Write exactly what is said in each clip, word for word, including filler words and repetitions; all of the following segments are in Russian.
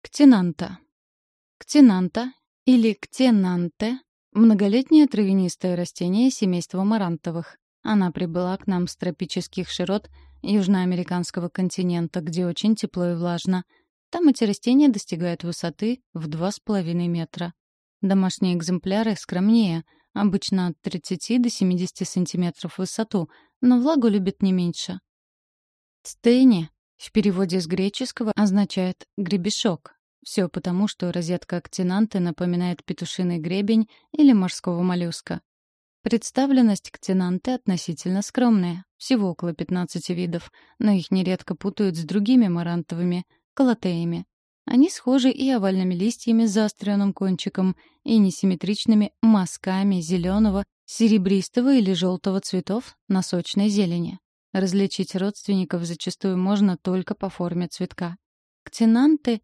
Ктенанта. Ктенанта или ктенанте — многолетнее травянистое растение семейства марантовых. Она прибыла к нам с тропических широт южноамериканского континента, где очень тепло и влажно. Там эти растения достигают высоты в два с половиной метра. Домашние экземпляры скромнее, обычно от тридцати до семидесяти сантиметров в высоту, но влагу любят не меньше. Стейни в переводе с греческого означает «гребешок». Все потому, что розетка ктенанты напоминает петушиный гребень или морского моллюска. Представленность ктенанты относительно скромная, всего около пятнадцати видов, но их нередко путают с другими марантовыми — колотеями. Они схожи и овальными листьями с заостренным кончиком, и несимметричными мазками зеленого, серебристого или желтого цветов на сочной зелени. Различить родственников зачастую можно только по форме цветка. Ктенанты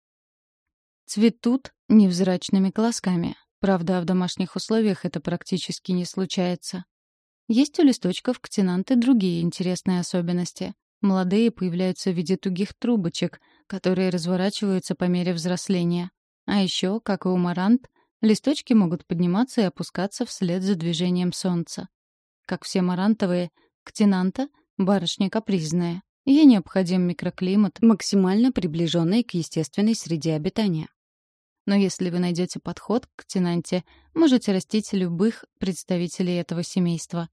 цветут невзрачными колосками. Правда, в домашних условиях это практически не случается. Есть у листочков ктенанты другие интересные особенности. Молодые появляются в виде тугих трубочек, которые разворачиваются по мере взросления. А еще, как и у марант, листочки могут подниматься и опускаться вслед за движением солнца. Как все марантовые, ктенанта — барышня капризная. Ей необходим микроклимат, максимально приближенный к естественной среде обитания. Но если вы найдете подход к ктенанте, можете растить любых представителей этого семейства.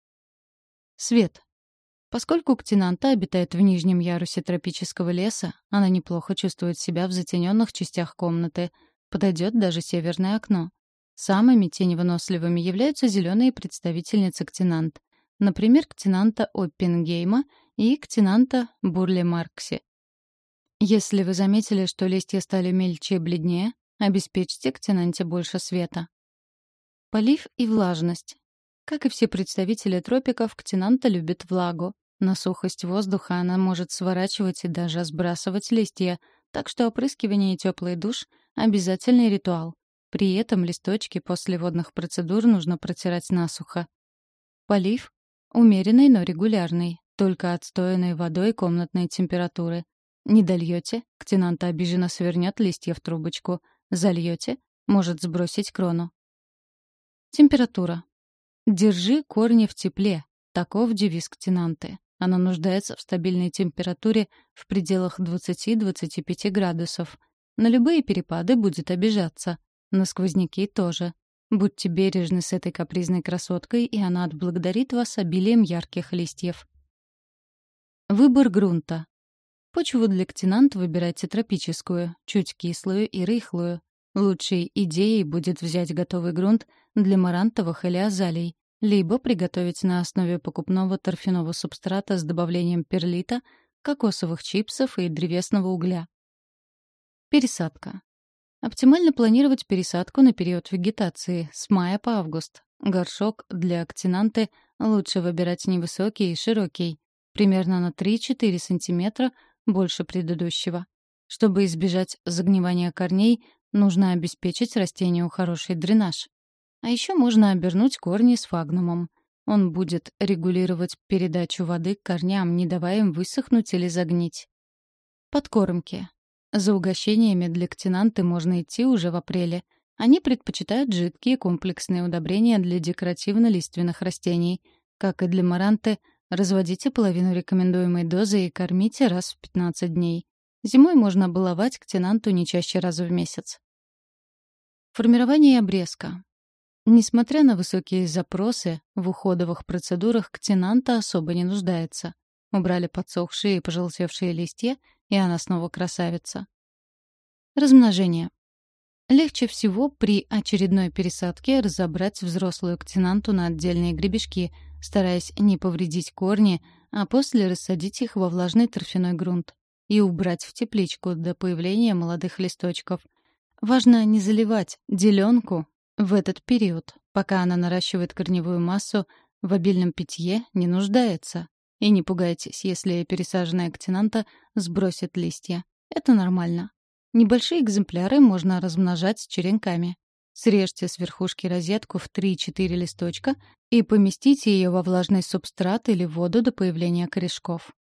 Свет. Поскольку ктенанта обитает в нижнем ярусе тропического леса, она неплохо чувствует себя в затененных частях комнаты. Подойдет даже северное окно. Самыми теневыносливыми являются зеленые представительницы ктенант. Например, ктенанта Оппенгейма и ктенанта Бурли-Маркси. Если вы заметили, что листья стали мельче и бледнее, обеспечьте ктенанте больше света. Полив и влажность. Как и все представители тропиков, ктенанта любит влагу. На сухость воздуха она может сворачивать и даже сбрасывать листья, так что опрыскивание и теплый душ — обязательный ритуал. При этом листочки после водных процедур нужно протирать насухо. Полив — умеренный, но регулярный, только отстоянной водой комнатной температуры. Не дольете — ктенанта обиженно свернет листья в трубочку. Зальете — может сбросить крону. Температура. Держи корни в тепле. Таков девиз ктенанты. Она нуждается в стабильной температуре в пределах двадцати-двадцати пяти градусов. На любые перепады будет обижаться. На сквозняки тоже. Будьте бережны с этой капризной красоткой, и она отблагодарит вас обилием ярких листьев. Выбор грунта. Почву для ктенант выбирайте тропическую, чуть кислую и рыхлую. Лучшей идеей будет взять готовый грунт для марантовых или азалий, либо приготовить на основе покупного торфяного субстрата с добавлением перлита, кокосовых чипсов и древесного угля. Пересадка. Оптимально планировать пересадку на период вегетации, с мая по август. Горшок для ктенанты лучше выбирать невысокий и широкий, примерно на три-четыре сантиметра больше предыдущего. Чтобы избежать загнивания корней, нужно обеспечить растению хороший дренаж. А еще можно обернуть корни сфагнумом. Он будет регулировать передачу воды к корням, не давая им высохнуть или загнить. Подкормки. За угощениями для ктенанты можно идти уже в апреле. Они предпочитают жидкие комплексные удобрения для декоративно-лиственных растений. Как и для маранты, разводите половину рекомендуемой дозы и кормите раз в пятнадцать дней. Зимой можно баловать ктенанту не чаще раза в месяц. Формирование обрезка. Несмотря на высокие запросы, в уходовых процедурах ктенанта особо не нуждается. Убрали подсохшие и пожелтевшие листья, и она снова красавица. Размножение. Легче всего при очередной пересадке разобрать взрослую ктенанту на отдельные гребешки, стараясь не повредить корни, а после рассадить их во влажный торфяной грунт и убрать в тепличку до появления молодых листочков. Важно не заливать деленку в этот период, пока она наращивает корневую массу, в обильном питье не нуждается. И не пугайтесь, если пересаженная ктенанта сбросит листья. Это нормально. Небольшие экземпляры можно размножать черенками. Срежьте с верхушки розетку в три-четыре листочка и поместите ее во влажный субстрат или воду до появления корешков.